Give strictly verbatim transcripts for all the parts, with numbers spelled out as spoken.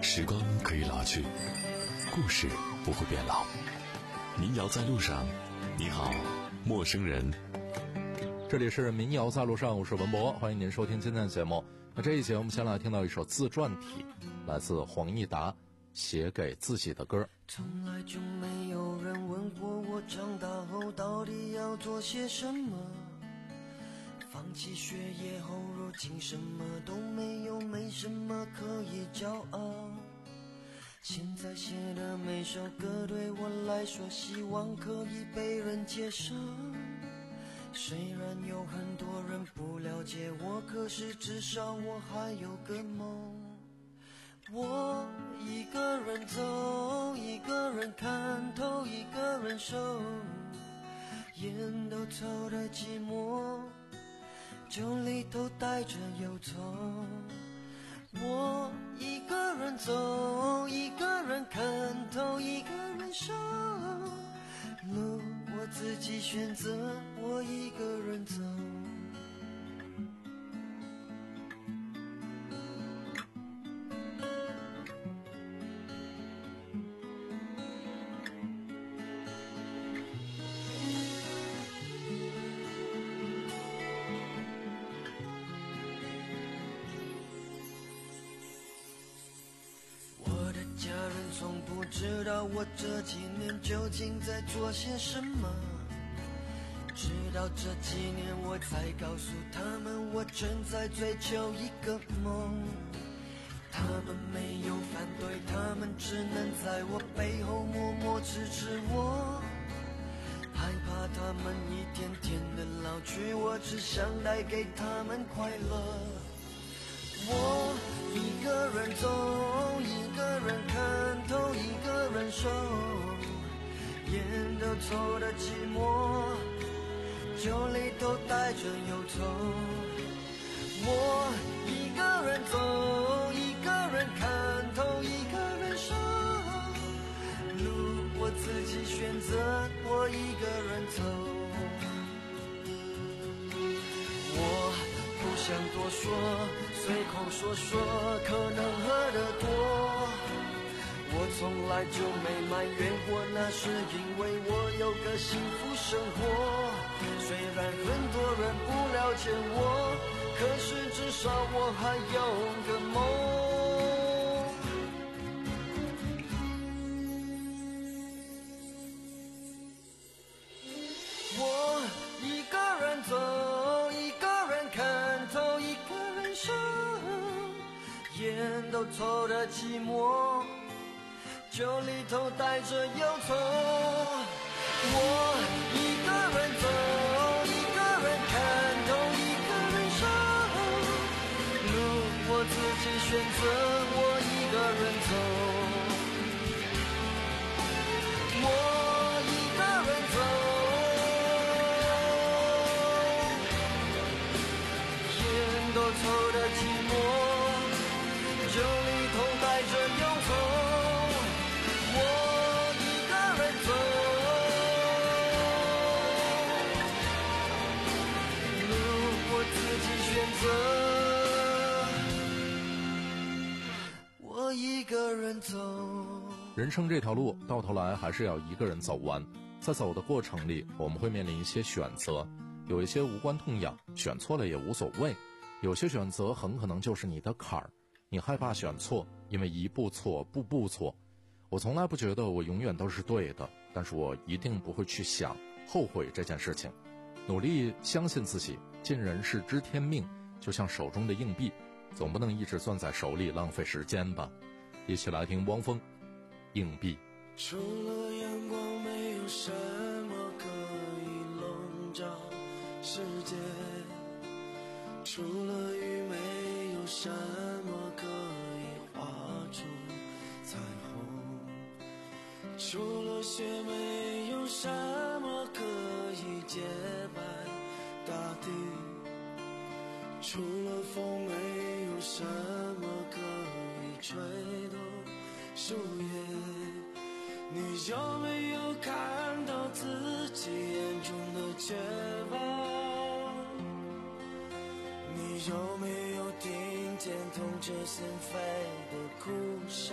时光可以老去，故事不会变老。民谣在路上，你好，陌生人。 这里是民谣在路上，我是文博，欢迎您收听今天的节目。那这一节我们先来听到一首自传体，来自黄义达写给自己的歌。 从来就没有人问过我长大后到底要做些什么，放弃学业后如今什么都没有，没什么可以骄傲。现在写的每首歌对我来说希望可以被人接受，虽然有很多人不了解我，可是至少我还有个梦。我一个人走，一个人看透，一个人受，烟都抽的寂寞，酒里头带着忧愁。我一个人走，一个人看透，一个人受，路我自己选择，我一个人走。家人从不知道我这几年究竟在做些什么，直到这几年我才告诉他们我正在追求一个梦。他们没有反对，他们只能在我背后默默支持我，害怕他们一天天的老去，我只想带给他们快乐。我一个人走，一个人看透，一个人受，烟都抽的寂寞，酒里头带着忧愁。我一个人走，一个人看透，一个人受，路我自己选择，我一个人走。我不想多说，随口说说可能喝得多，我从来就没埋怨过，那是因为我有个幸福生活。虽然很多人不了解我，可是至少我还有个梦。我一个人走，一个人看透，一个人受，烟都抽的寂寞，酒里头带着忧愁。我一个人走，一个人看透，一个人受，路我自己选择，我一个人走。我一个人走，烟都抽的寂寞，酒里头带着忧愁。我一个人走，路我自己选择，我一个人走。 人生这条路到头来还是要一个人走完，在走的过程里我们会面临一些选择，有一些无关痛痒，选错了也无所谓，有些选择很可能就是你的坎儿，你害怕选错，因为一步错步步错。我从来不觉得我永远都是对的，但是我一定不会去想后悔这件事情，努力相信自己，尽人事知天命，就像手中的硬币，总不能一直攥在手里浪费时间吧。一起来听汪峰硬币。 除了阳光没有什么可以笼罩世界，除了雨没有什么可以画出彩虹，除了雪没有什么可以洁白大地，除了风没有什么可以吹动树叶。你有没有看到自己眼中的绝望？你有没有听见痛着心扉的哭声。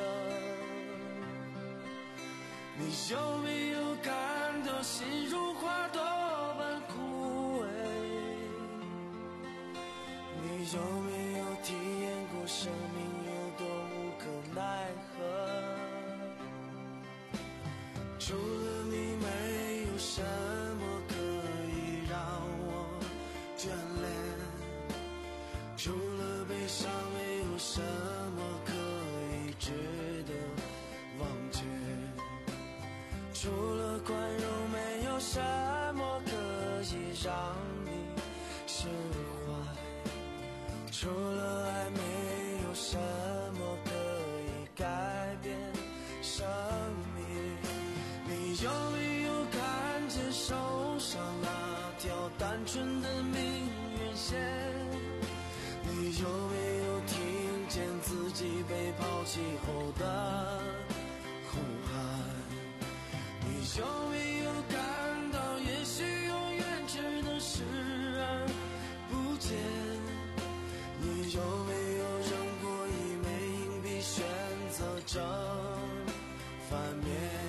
你有没有感到心如花朵般枯萎？你有没有体验过生命有多无可奈何？除了你，没有什么可以让我眷恋。除了悲伤，没有什么可以值得忘却。除了宽容，没有什么可以让你释怀。除了爱，没有什么可以改变生命。你有没有看见手上那条单纯的命运线？你有没有听见自己被抛弃后的呼喊？你有没有感到也许永远只能视而不见？你有没有扔过一枚硬币，选择正反面？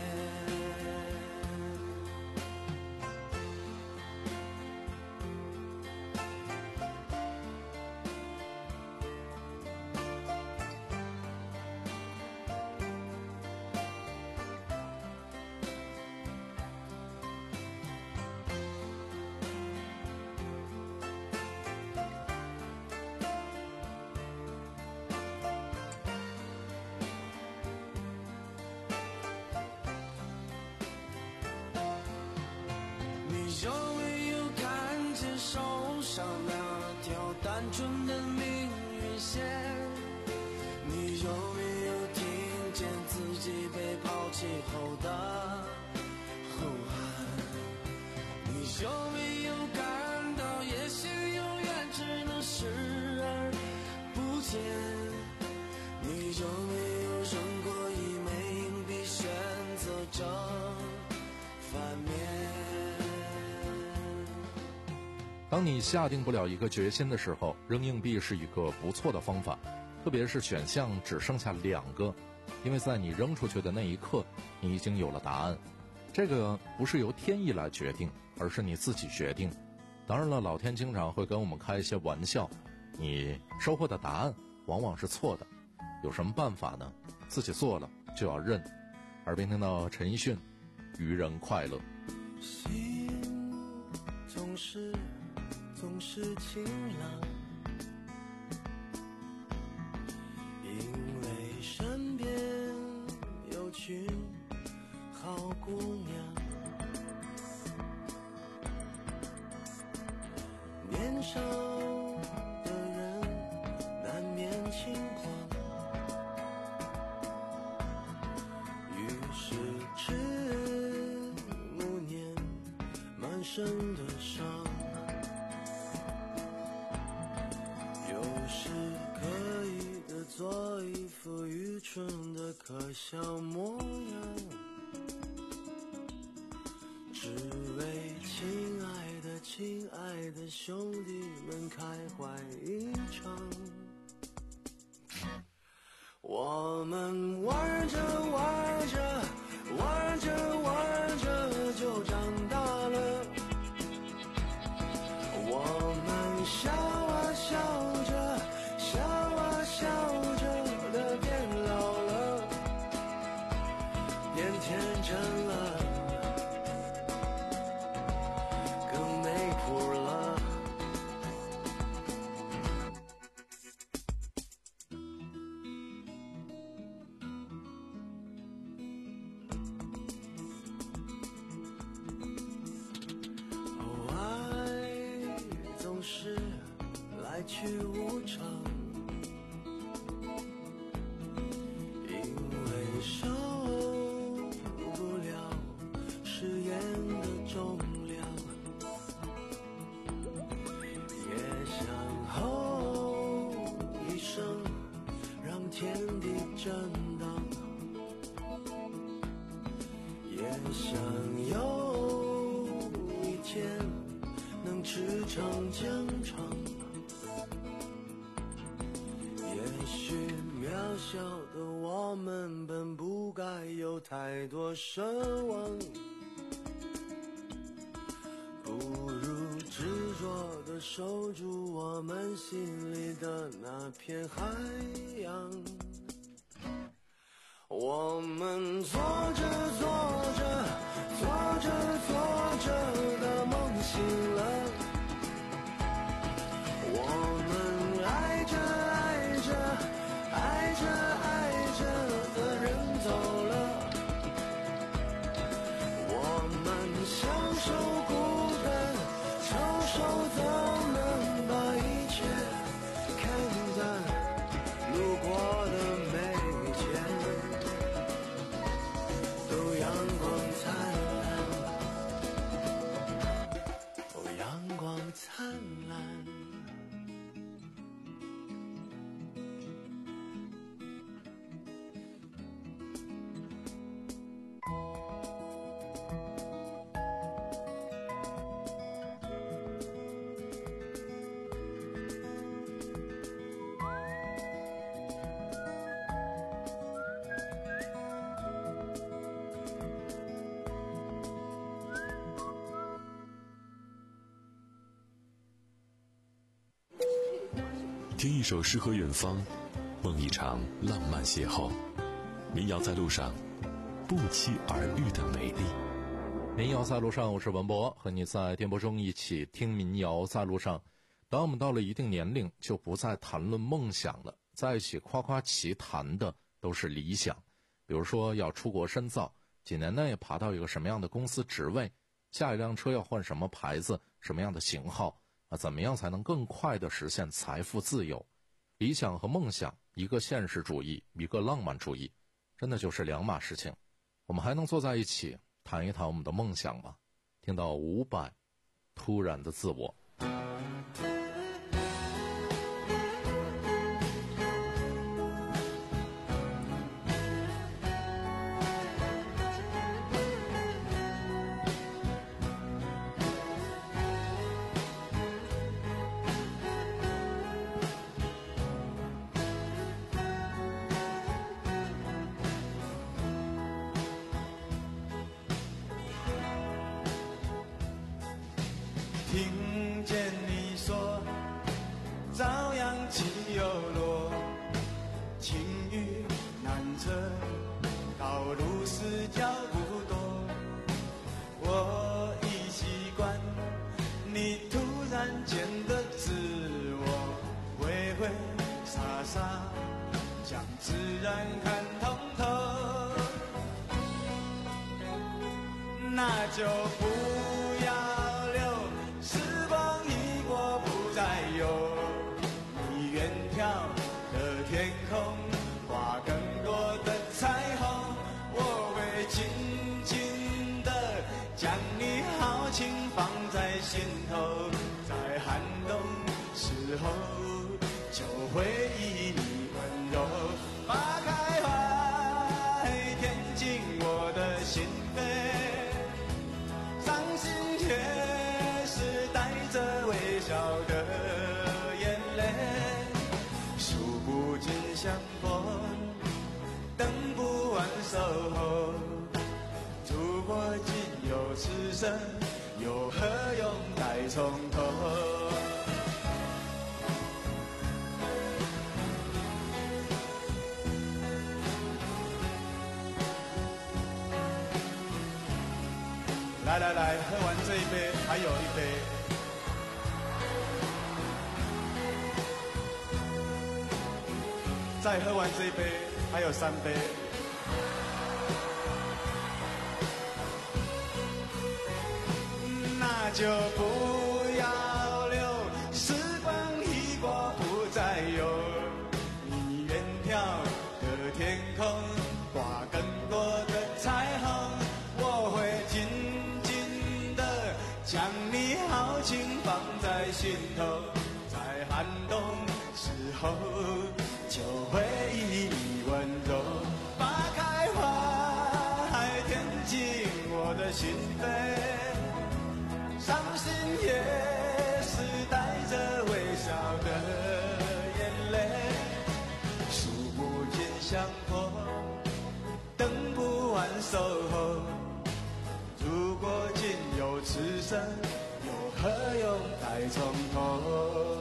你有没有看见手上那条单纯的命运线？你有没有听见自己被抛弃后的呼喊？你有没有感到也许永远只能视而不见？你有没有扔过一枚硬币，选择正反面？ 当你下定不了一个决心的时候，扔硬币是一个不错的方法，特别是选项只剩下两个，因为在你扔出去的那一刻，你已经有了答案。这个不是由天意来决定，而是你自己决定。当然了，老天经常会跟我们开一些玩笑，你收获的答案往往是错的，有什么办法呢？自己做了就要认。耳边听到陈奕迅《愚人快乐》。 心总是总是晴朗，因为身边有群好姑娘，年少的人难免轻狂，于是迟暮年满身的伤，有时刻意的做一副愚蠢的可笑模样，只为亲爱的亲爱的兄弟们开怀一场。我们玩着玩着玩着玩着就长大了，我们笑啊笑着笑啊笑着的变老了，变天真了，更没谱了。是来去无常，因为受不了誓言的重量，也想吼一声让天地震荡，也想有一天能驰骋疆场，也许小的我们本不该有太多奢望，不如执着地守住我们心里的那片海洋。我们做着做着做着做着的梦醒了，我们爱着爱着爱着爱着的人走了，我们享受孤单，承受怎能把一切看淡，路过的每一天都阳光灿烂，哦，阳光灿烂。 听一首诗和远方，梦一场浪漫邂逅。民谣在路上，不期而遇的美丽。 民谣在路上，我是文博，和你在电波中一起听民谣在路上。当我们到了一定年龄，就不再谈论梦想了，在一起夸夸其谈的都是理想。比如说要出国深造，几年内爬到一个什么样的公司职位，下一辆车要换什么牌子，什么样的型号啊？怎么样才能更快地实现财富自由？理想和梦想，一个现实主义，一个浪漫主义，真的就是两码事情。我们还能坐在一起谈一谈我们的梦想吗？听到伍佰突然的自我。 听见你说朝阳起又落，晴雨难测，道路是脚不多。我已习惯你突然间的自我，挥挥洒洒将自然看通透，那就不要时光一过不再有，你远眺的天空画更多的彩虹，我会紧紧地将你豪情放在心头，在寒冬时候就会以你温柔花开怀，填进我的心扉，伤心却带着微笑的眼泪，数不尽相逢，等不完守候，如果仅有此生，又何用再从头？来来来，喝完这一杯，还有一杯。再喝完这一杯，还有三杯。那就不要留，时光一过不再有，你远眺的天空挂更多的彩虹，我会紧紧地将你豪情放在心头，在寒冬时候就会以你温柔花开怀，填进我的心扉，伤心也是带着微笑的眼泪，数不尽生，又何用再从头？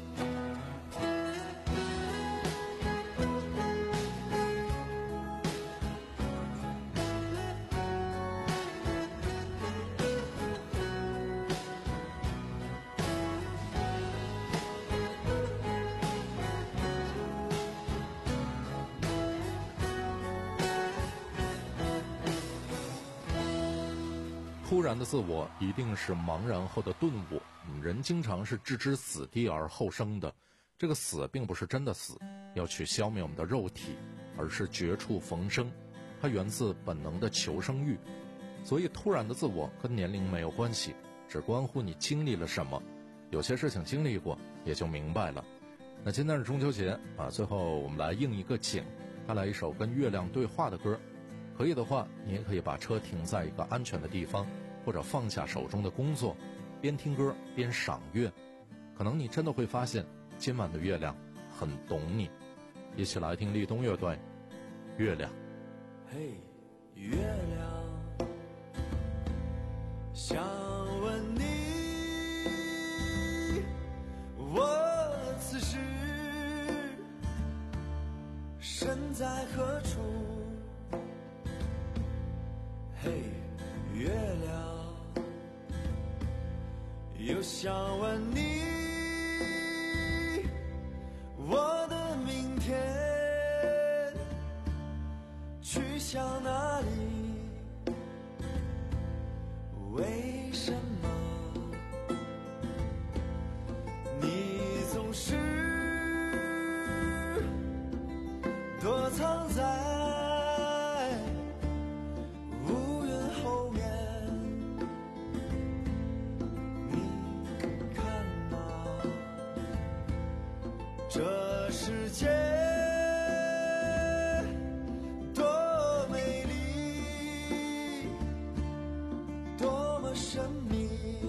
突然的自我一定是茫然后的顿悟。人经常是置之死地而后生的，这个死并不是真的死，要去消灭我们的肉体，而是绝处逢生，它源自本能的求生欲。所以突然的自我跟年龄没有关系，只关乎你经历了什么。有些事情经历过也就明白了。那今天是中秋节啊，最后我们来应一个景，带来一首跟月亮对话的歌。可以的话，你也可以把车停在一个安全的地方，或者放下手中的工作，边听歌边赏月。可能你真的会发现今晚的月亮很懂你。一起来听立冬乐队《月亮》。 嘿，月亮，想问你，我此时身在何处？嘿，月亮，又想问你，我的明天去向哪里？为什么你总是躲藏在这世界多美丽，多么神秘。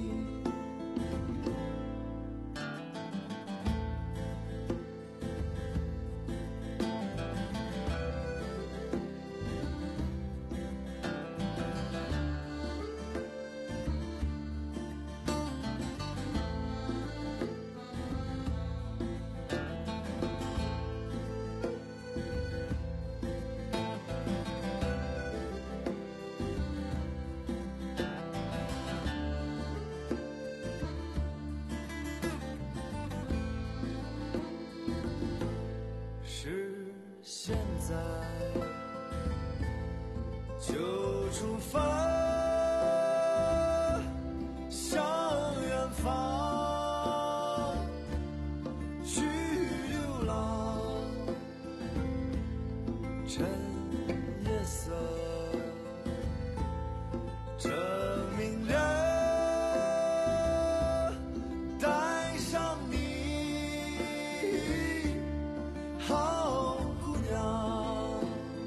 是现在就出发，向远方去流浪，趁夜色正明亮，带上你，好姑娘，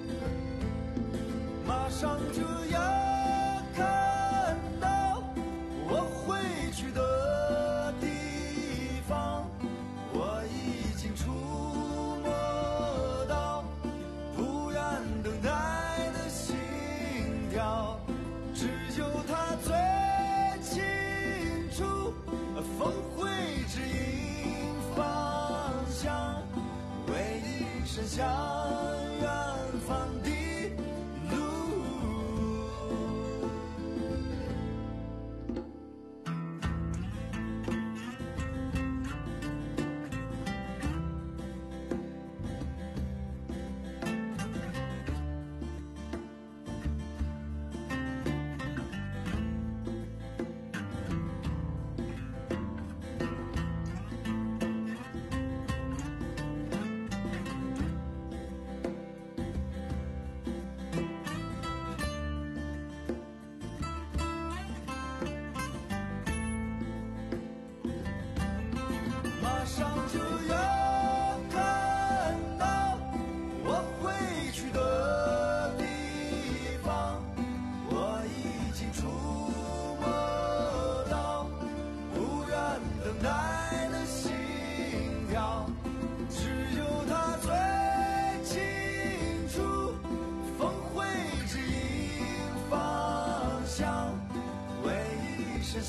马上就要看到我会去的地方，我已经触摸到不愿等待的心跳，只有它最清楚，风会指引方向，为你伸向远方的路。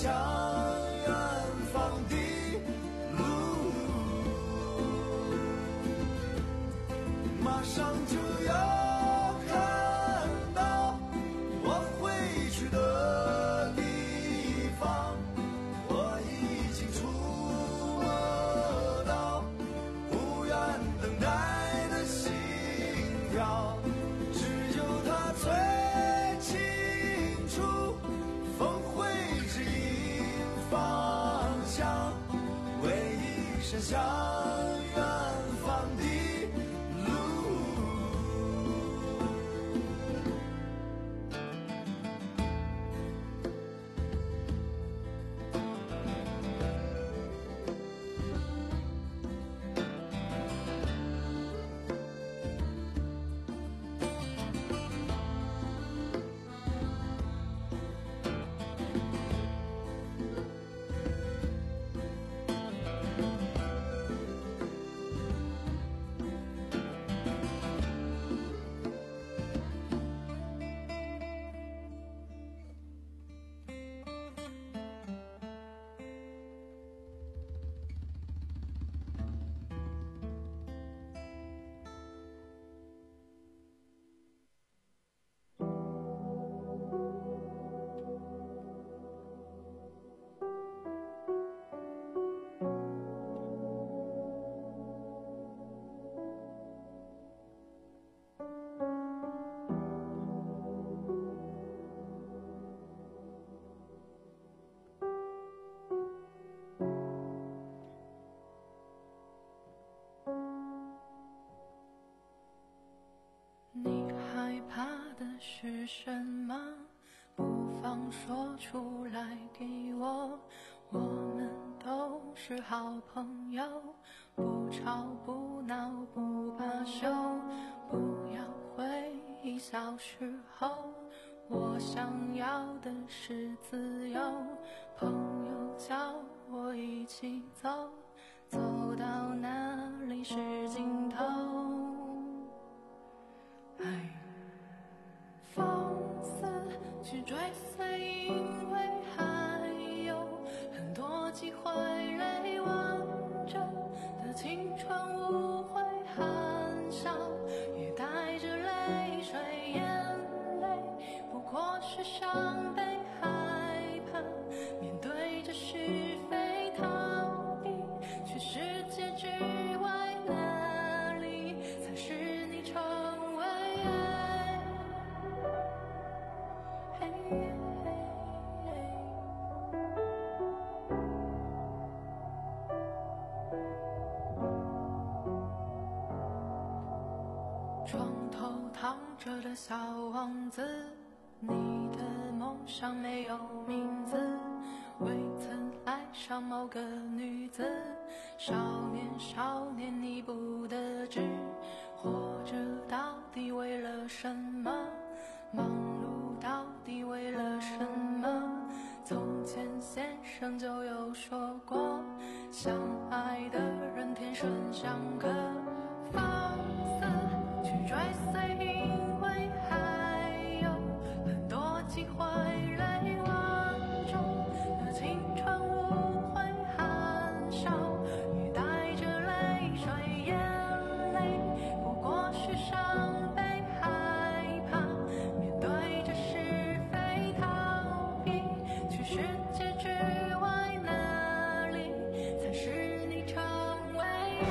向远方的路，马上就要看到我会去的地方，我已经触摸到不愿等待的心跳，只有它最清楚风会指引方向，唯一伸向远方的是什么？不妨说出来给我。我们都是好朋友，不吵不闹不罢休，不要回忆小时候。我想要的是自由，朋友叫我一起走，走到哪里是尽头。哎。放肆去追随，因为还有很多机会，泪完整的青春无悔含笑，也带着泪水，眼泪不过是伤悲害怕，面对着是非逃避，去世界之外哪里才是你成为床头躺着的小王子，你的梦想没有名字，未曾爱上某个女子，少年少年你不得志，活着到底为了什么？忙碌到底为了什么？从前先生就有说过，相爱的人天生相克。放肆去追随，因为还有很多机会，泪万种的青春无悔含笑，也带着泪水，眼泪不过是伤悲害怕，面对着是非逃避，去世界之外哪里才是你成为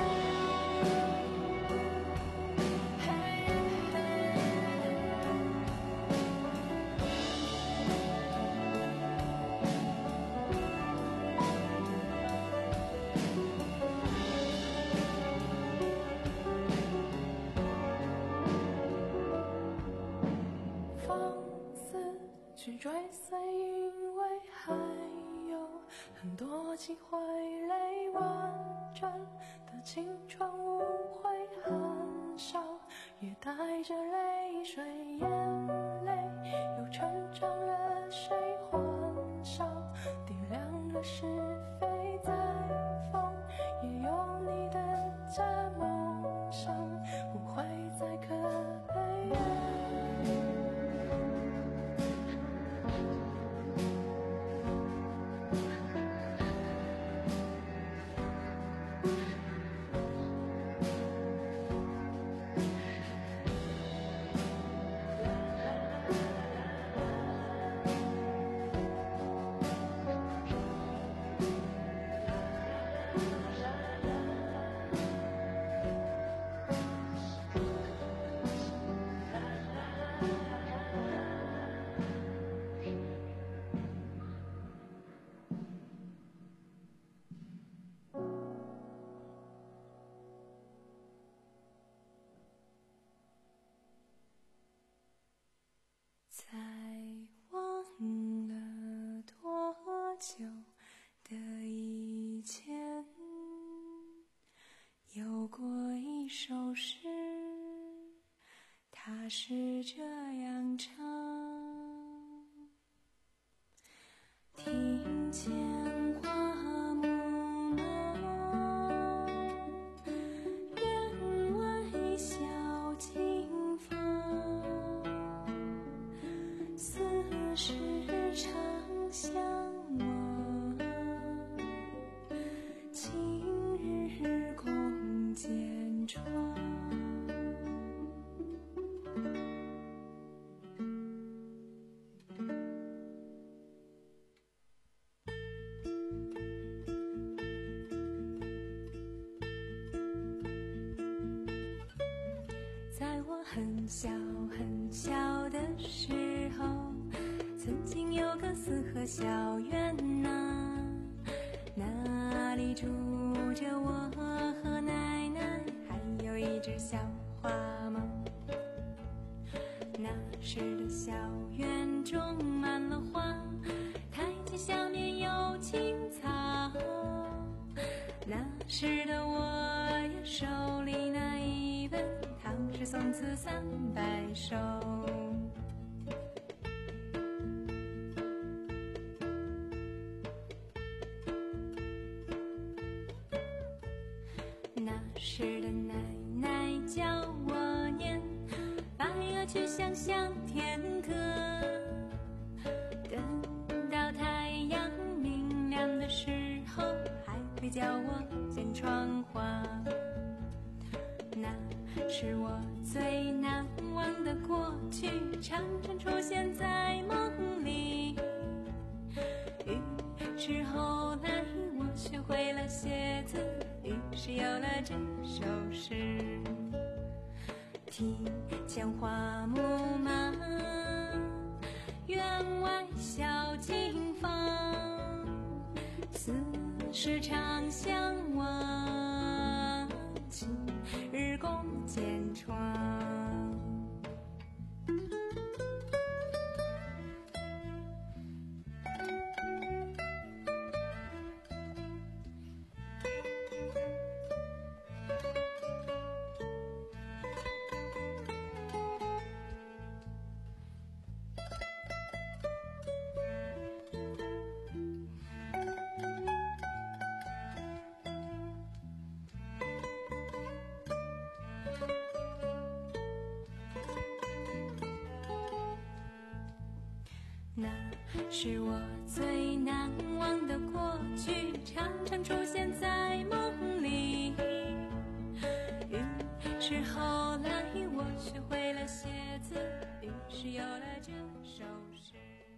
放肆去追随，因为还有很多机会，泪完整的青春无悔含笑，也带着泪水，眼泪又成长了谁欢笑，点亮了是非在风，也有你的假梦想，不会再可悲。 在忘了多久的以前，有过一首诗，它是这样唱：听见花木马，员外小径芳，似是长相望，今日共剪窗。在我很小很小的时候，曾经有个四合小院呐，那里住着我和奶奶，还有一只小花猫。那时的小院种满了花，台阶下面有青草。那时的我呀，手里拿一本《唐诗宋词三百首》。那时的奶奶教我念白鹅曲项向天歌，等到太阳明亮的时候，还会教我剪窗花。那是我最难忘的过去，常常出现在梦里。于是后来我学会了写字，于是有了这首诗：庭前花木马，员外小径芳，似是长相望，今日共剪窗。那是我最难忘的过去，常常出现在梦里。于是后来我学会了写字，于是有了这首诗。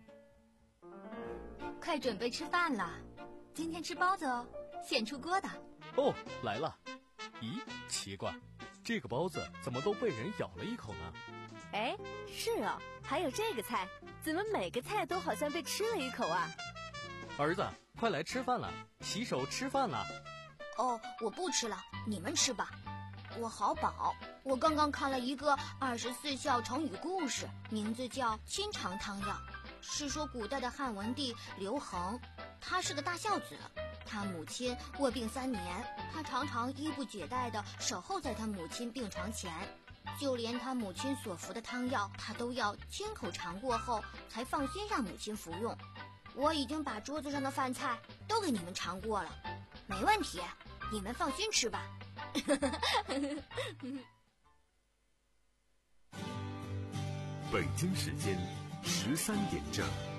快准备吃饭了，今天吃包子哦，现出锅的。 哦，来了。咦，奇怪，这个包子怎么都被人咬了一口呢？ 哎，是哦，还有这个菜，怎么每个菜都好像被吃了一口啊？ 儿子，快来吃饭了，洗手吃饭了。 哦，我不吃了，你们吃吧，我好饱。我刚刚看了一个二十四孝成语故事，名字叫《清肠汤药》，是说古代的汉文帝刘恒，他是个大孝子，他母亲卧病三年，他常常衣不解带地守候在他母亲病床前，就连他母亲所服的汤药，他都要亲口尝过后才放心让母亲服用。我已经把桌子上的饭菜都给你们尝过了，没问题，你们放心吃吧。 北京时间十三点整。